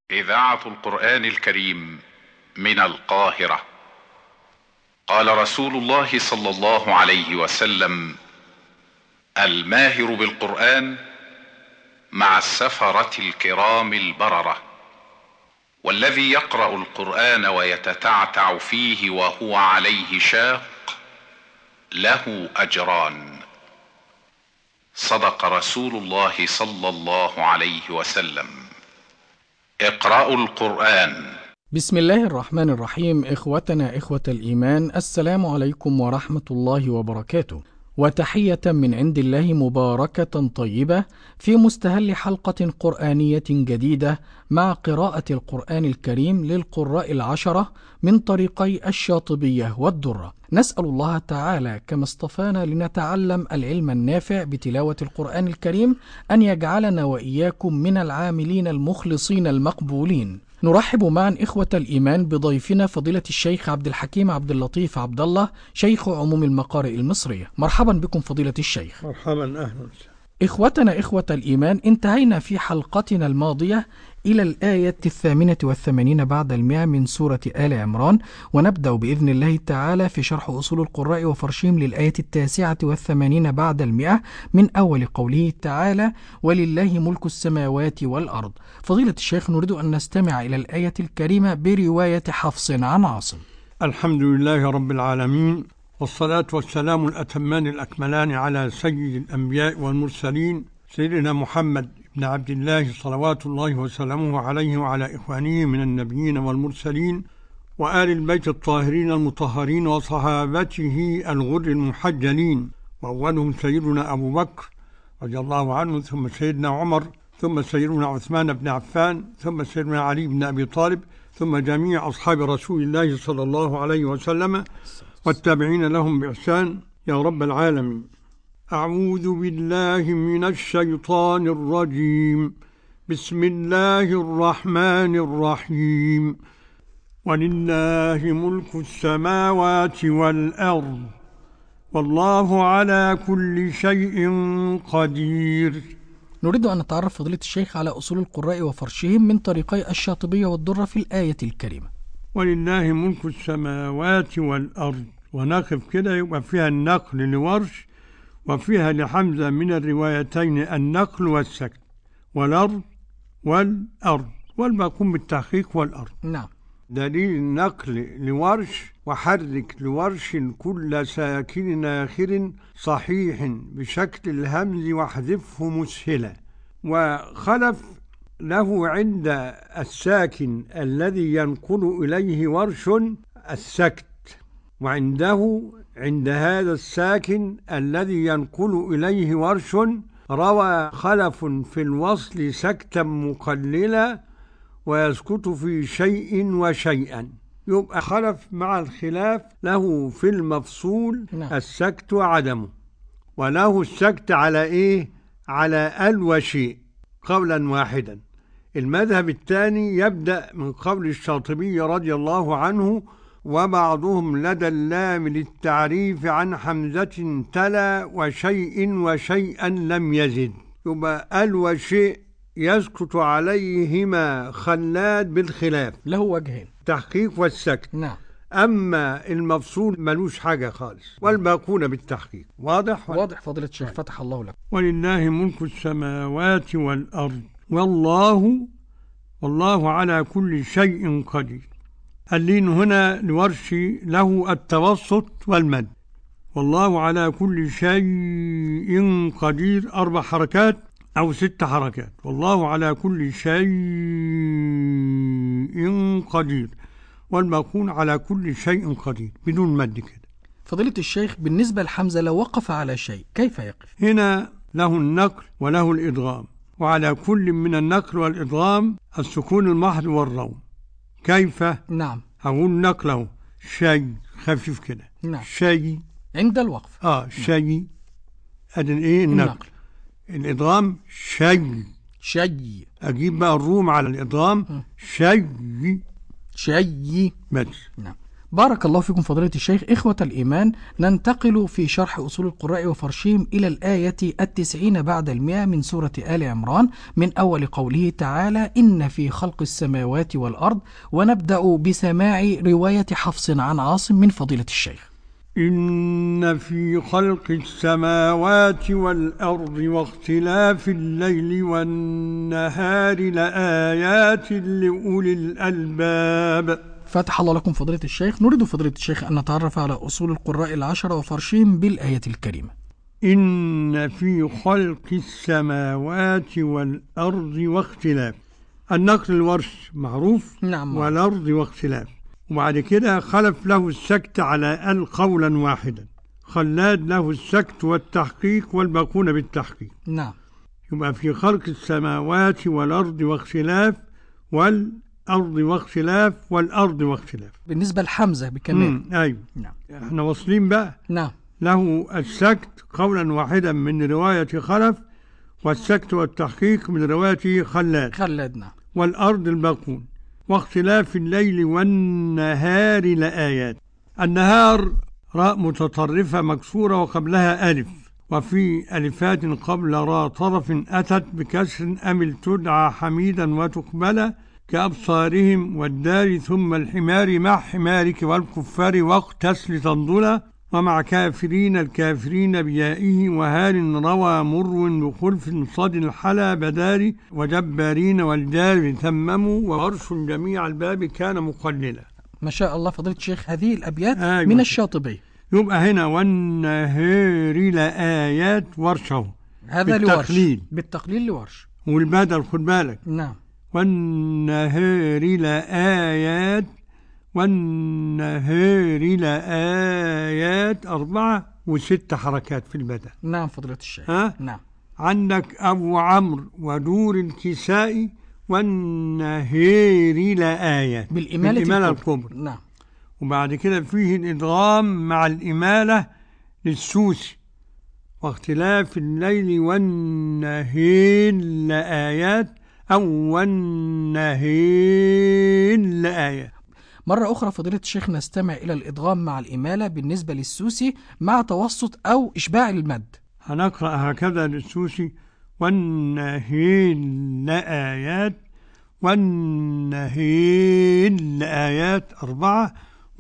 إذاعة القرآن الكريم من القاهرة. قال رسول الله صلى الله عليه وسلم: الماهر بالقرآن مع السفرة الكرام البررة، والذي يقرأ القرآن ويتتعتع فيه وهو عليه شاق له أجران. صدق رسول الله صلى الله عليه وسلم. اقرأوا القرآن. بسم الله الرحمن الرحيم. إخوتنا إخوة الإيمان، السلام عليكم ورحمة الله وبركاته، وتحية من عند الله مباركة طيبة في مستهل حلقة قرآنية جديدة مع قراءة القرآن الكريم للقراء العشرة من طريقي الشاطبية والدرة. نسأل الله تعالى كما اصطفانا لنتعلم العلم النافع بتلاوة القرآن الكريم أن يجعلنا وإياكم من العاملين المخلصين المقبولين. نرحب معا إخوة الإيمان بضيفنا فضيلة الشيخ عبد الحكيم عبد اللطيف عبد الله، شيخ عموم المقارئ المصرية. مرحبا بكم فضيلة الشيخ. مرحبا، أهلا. إخوتنا إخوة الإيمان، انتهينا في حلقتنا الماضية إلى الآية 88 بعد 100 من سورة آل عمران، ونبدأ بإذن الله تعالى في شرح أصول القراء وفرشهم للآية 89 بعد 100 من أول قوله تعالى: ولله ملك السماوات والأرض. فضيلة الشيخ، نريد أن نستمع إلى الآية الكريمة برواية حفص عن عاصم. الحمد لله رب العالمين، والصلاة والسلام الأتمان الأكملان على سيد الأنبياء والمرسلين سيدنا محمد بن عبد الله صلوات الله وسلامه عليه وعلى إخوانه من النبيين والمرسلين وآل البيت الطاهرين المطهرين وصحابته الغر المحجلين، وأولهم سيدنا أبو بكر رضي الله عنه، ثم سيدنا عمر، ثم سيدنا عثمان بن عفان، ثم سيدنا علي بن أبي طالب، ثم جميع أصحاب رسول الله صلى الله عليه وسلم والتابعين لهم بإحسان يا رب العالمين. أعوذ بالله من الشيطان الرجيم. بسم الله الرحمن الرحيم. ولله ملك السماوات والأرض والله على كل شيء قدير. نريد أن نتعرف فضيلة الشيخ على أصول القراء وفرشهم من طريقي الشاطبية والدرة في الآية الكريمة. ولله ملك السماوات والأرض، ونقف كده يبقى فيها النقل لورش وفيها لحمزة من الروايتين النقل والسكت، والأرض والأرض، والباقون بالتحقيق والأرض. نعم. دليل النقل لورش: وحرك لورش كل ساكن آخر صحيح بشكل الهمز واحذفه مسهلا. وخلف له عند الساكن الذي ينقل إليه ورش السكت، وعنده عند هذا الساكن الذي ينقل إليه ورش روى خلف في الوصل سكتا مقللا ويسكت في شيء وشيئا. يبقى خلف مع الخلاف له في المفصول السكت وعدمه، وله السكت على إيه؟ على ال وشيء قولا واحدا. المذهب الثاني يبدأ من قول الشاطبي رضي الله عنه: وبعضهم لدى اللام للتعريف عن حمزة تلا وشيء وشيئا لم يزد. يبقى ال وشيء يسكت عليهما خلاد بالخلاف، له وجهين: تحقيق والسكت. نعم. أما المفصول ملوش حاجة خالص، والباقون بالتحقيق. واضح؟ واضح فضيلة الشيخ، فتح الله لك. ولله ملك السماوات والأرض والله على كل شيء قدير. اللين هنا لورش له التوسط والمد. والله على كل شيء قدير 4 حركات أو 6 حركات. والله على كل شيء قدير، والباقون على كل شيء قدير بدون مد كده. فضيلة الشيخ، بالنسبة لحمزة لو وقف على شيء كيف يقف؟ هنا له النقل وله الإدغام، وعلى كل من النقل والإدغام السكون المحض والروم. كيف؟ نعم. أقول نقله شيء خفيف كده. نعم. شيء عند الوقف. شيء. أدن إيه النقل. الإدغام شيء. أجيب بقى الروم على الإدغام شيء بس. نعم. بارك الله فيكم فضيلة الشيخ. إخوة الإيمان، ننتقل في شرح أصول القراء وفرشهم إلى الآية 90 بعد 100 من سورة آل عمران، من أول قوله تعالى: إن في خلق السماوات والأرض. ونبدأ بسماع رواية حفص عن عاصم من فضيلة الشيخ. إن في خلق السماوات والأرض واختلاف الليل والنهار لآيات لأولي الألباب. فتح الله لكم فضيلة الشيخ. نريد فضيلة الشيخ أن نتعرف على أصول القراء العشرة وفرشهم بالآية الكريمة. إن في خلق السماوات والأرض واختلاف. النقل الورش معروف. نعم. والأرض واختلاف. وبعد كده خلف له السكت على قولا واحدا. خلاد له السكت والتحقيق والباقون بالتحقيق. نعم. يبقى في خلق السماوات والأرض واختلاف والأرض واختلاف والأرض واختلاف. بالنسبة لحمزة بكمال. أيوة. نعم. احنا واصلين بقى. نعم. له السكت قولا واحدا من رواية خلف، والسكت والتحقيق من رواية خلاد. نعم. والأرض الباقون. واختلاف الليل والنهار لآيات. النهار راء متطرفة مكسورة وقبلها ألف، وفي ألفات قبل راء طرف أتت بكسر أمل تدعى حميدا وتقبل كأبصارهم والدار ثم الحمار مع حمارك والكفار واقتس لتنضل ومع كافرين الكافرين بيائه وهال روى مر بخلف صد الحلا بدار وجبارين والدار ثمموا وورش جميع الباب كان مقللا. ما شاء الله فضيلة الشيخ، هذه الأبيات أيوة. من الشاطبي. يبقى هنا والنهار لآيات ورشه، هذا بالتقليل. بالتقليل لورش. والبدل خد بالك. نعم. والنهار لآيات، والنهار لآيات 4 و6 حركات في البدل. نعم فضيلة الشيخ. نعم. عندك أبو عمرو ودور الكساء والنهار لآيات بالإمالة الكبرى. نعم. وبعد كده فيه الإدغام مع الإمالة للسوسي. واختلاف الليل والنهار لآيات أو والنهار لآيات. مرة أخرى فضيلة الشيخ نستمع إلى الإدغام مع الإمالة بالنسبة للسوسي مع توسط أو إشباع المد. هنقرأ هكذا للسوسي: والنهار لآيات، والنهار لآيات 4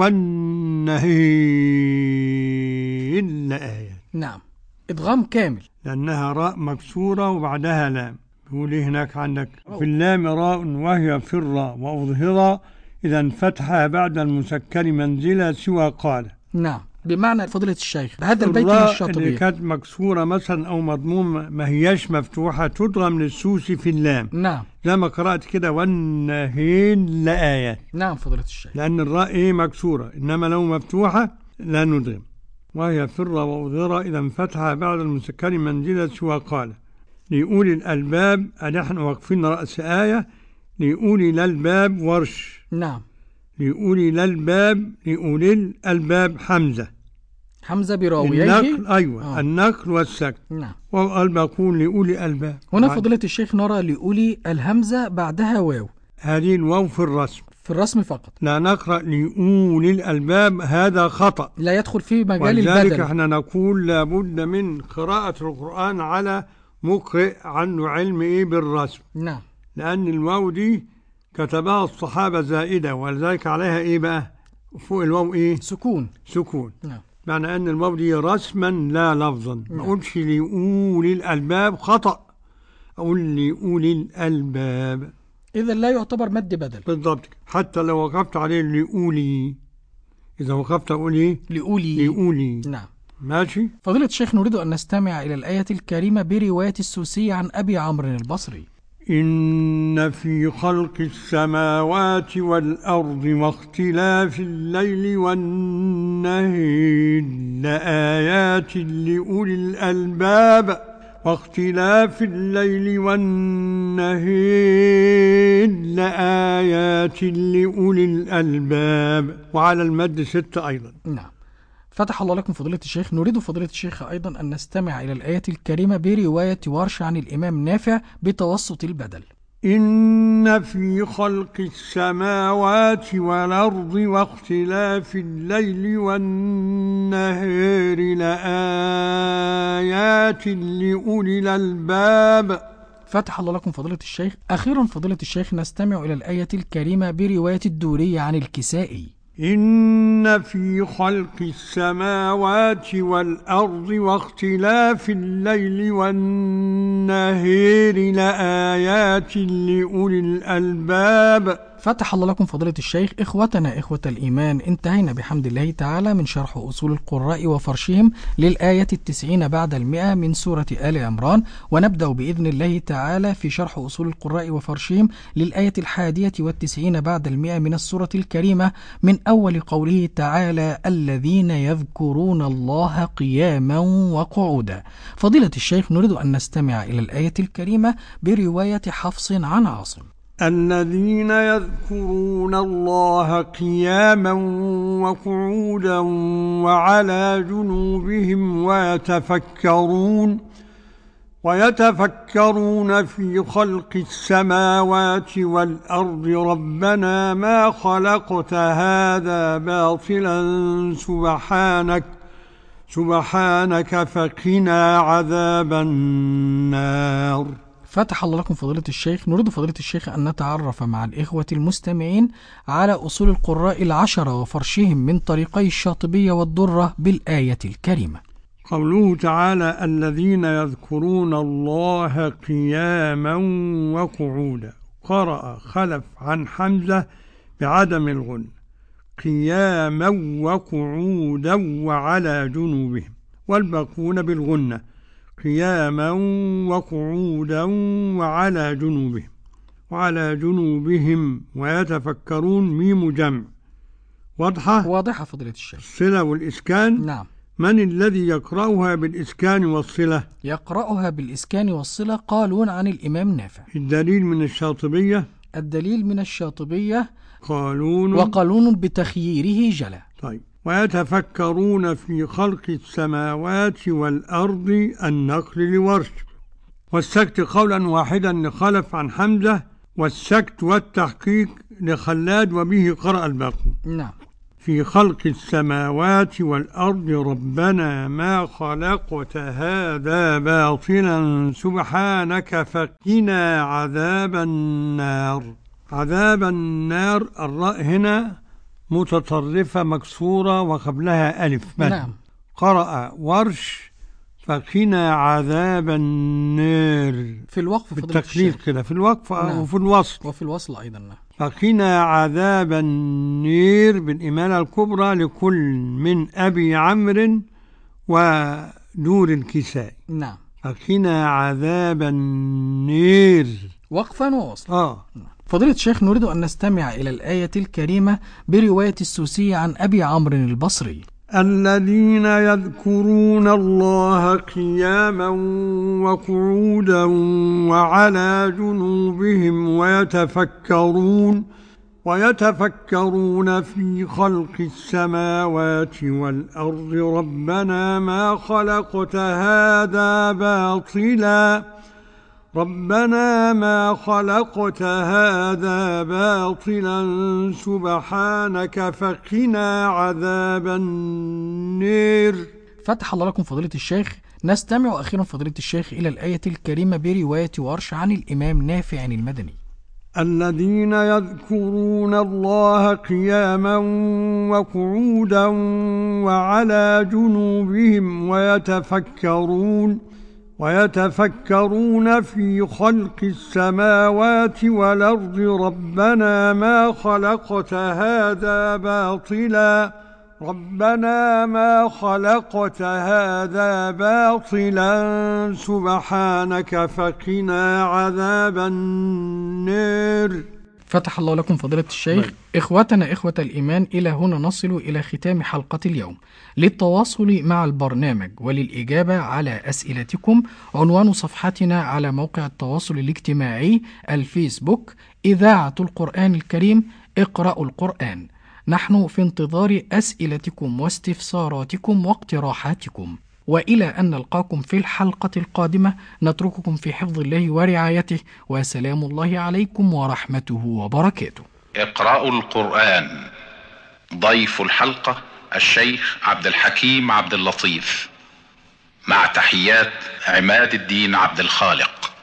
والنهار لآيات. نعم. إدغام كامل لأنها راء مكسورة وبعدها لام. يقول هناك عندك في اللام راء وهي في الراء وأظهر إذا انفتح بعد المسكر منزلة سوى قال. نعم. بمعنى فضيلة الشيخ هذا البيت من الشاطبية اللي كانت مكسورة مثلا أو مضمومة ما هياش مفتوحة تضغم للسوسي في اللام. نعم. زي ما قرأت كده والنهار لآيات. نعم فضيلة الشيخ. لأن الراء مكسورة، إنما لو مفتوحة لا ندغم. وهي فر وأظهر إذا انفتح بعد المسكر منزلة سوى قال. لأولي الألباب نحن واقفين رأس آية. لأولي الألباب ورش. نعم. لأولي الألباب، لأولي الألباب حمزة براويه. النقل. أيوة. النقل والسكت. نعم. والباقون لأولي الألباب. هنا فضيلة الشيخ نرى لأولي الهمزة بعدها واو. هذه الواو في الرسم فقط. لا نقرأ لأولي الألباب، هذا خطأ، لا يدخل في مجال البدل. ولذلك احنا نقول لابد من قراءة القرآن على مقرئ عنه علم بالرسم. نعم. لأن الواو دي كتبها الصحابة زائدة، ولذلك عليها بقى فوق الواو سكون. نعم. معنى أن الواو دي رسما لا لفظا. ما أقولش لأولي الألباب، خطأ، أقول لأولي الألباب. إذا لا يعتبر مد بدل. بالضبط. حتى لو وقفت عليه لأولي، إذا وقفت أقول لأولي. نعم. ماشي. فضيلة الشيخ نريد أن نستمع إلى الآية الكريمة برواية السوسي عن أبي عمرو البصري. إن في خلق السماوات والأرض واختلاف الليل والنهار لآيات لأولي الألباب. واختلاف الليل والنهار لآيات لأولي الألباب. وعلى المد 6 أيضا. نعم. فتح الله لكم فضيلة الشيخ. نريد فضيلة الشيخ أيضا أن نستمع إلى الآية الكريمة برواية ورش عن الإمام نافع بتوسط البدل. إن في خلق السماوات والأرض واختلاف الليل والنهار لآيات لأولي الألباب. فتح الله لكم فضيلة الشيخ. أخيرا فضيلة الشيخ نستمع إلى الآية الكريمة برواية الدوري عن الكسائي. إن في خلق السماوات والأرض واختلاف الليل والنهار لآيات لأولي الألباب. فتح الله لكم فضيلة الشيخ. إخوتنا إخوة الإيمان، انتهينا بحمد الله تعالى من شرح أصول القراء وفرشهم للآية 90 بعد 100 من سورة آل عمران، ونبدأ بإذن الله تعالى في شرح أصول القراء وفرشهم للآية 91 بعد 100 من السورة الكريمة، من أول قوله تعالى: الذين يذكرون الله قياما وقعودا. فضيلة الشيخ، نريد أن نستمع إلى الآية الكريمة برواية حفص عن عاصم. الذين يذكرون الله قياما وقعودا وعلى جنوبهم ويتفكرون في خلق السماوات والأرض ربنا ما خلقت هذا باطلا سبحانك فقنا عذاب النار. فتح الله لكم فضيلة الشيخ. نريد فضيلة الشيخ أن نتعرف مع الإخوة المستمعين على أصول القراء 10 وفرشهم من طريقي الشاطبية والدرة بالآية الكريمة. قوله تعالى: الذين يذكرون الله قياما وقعودا، قرأ خلف عن حمزة بعدم الغن، قياما وقعودا وعلى جنوبهم، والباقون بالغنة، قياما وقعودا وعلى جنوبهم ويتفكرون، ميم جمع. واضحة فضيلة الشيخ. الصلة والإسكان. نعم. من الذي يقرأها بالإسكان والصلة؟ يقرأها بالإسكان والصلة قالون عن الإمام نافع. الدليل من الشاطبية. الدليل من الشاطبية قالون، وقالون بتخييره جلا. طيب. ويتفكرون في خلق السماوات والأرض، النقل لورش، والسكت قولا واحدا لخلف عن حمزة، والسكت والتحقيق لخلاد، وبه قرأ الباقون. نعم. في خلق السماوات والأرض ربنا ما خلقت هذا باطلا سبحانك فقنا عذاب النار. عذاب النار، الراء هنا متطرفة مكسورة وقبلها ألف. نعم. قرأ ورش فقنا عذاب النار في الوقف بالتقليد كده، في الوقف. نعم. وفي الوصل أيضا. فقنا عذاب النار بالإمالة الكبرى لكل من أبي عمرو ودور الكسائي. نعم. فقنا عذاب النار وقفا ووصلا. فضيلة الشيخ، نريد أن نستمع إلى الآية الكريمة برواية السوسي عن أبي عمرو البصري. الذين يذكرون الله قياما وقعودا وعلى جنوبهم ويتفكرون في خلق السماوات والأرض ربنا ما خلقت هذا باطلا سبحانك فقنا عذاب النار. فتح الله لكم فضيلة الشيخ. نستمع أخيرا فضيلة الشيخ إلى الآية الكريمة برواية ورش عن الإمام نافع المدني. الذين يذكرون الله قياما وقعودا وعلى جنوبهم ويتفكرون في خلق السماوات والأرض ربنا ما خلقت هذا باطلا سبحانك فقنا عذاب النار. فتح الله لكم فضيلة الشيخ. إخوتنا إخوة الإيمان، إلى هنا نصل إلى ختام حلقة اليوم. للتواصل مع البرنامج وللإجابة على أسئلتكم، عنوان صفحتنا على موقع التواصل الاجتماعي الفيسبوك إذاعة القرآن الكريم اقرأوا القرآن. نحن في انتظار أسئلتكم واستفساراتكم واقتراحاتكم. وإلى أن نلقاكم في الحلقة القادمة نترككم في حفظ الله ورعايته، وسلام الله عليكم ورحمته وبركاته. اقرأوا القرآن. ضيف الحلقة الشيخ عبد الحكيم عبد اللطيف، مع تحيات عماد الدين عبد الخالق.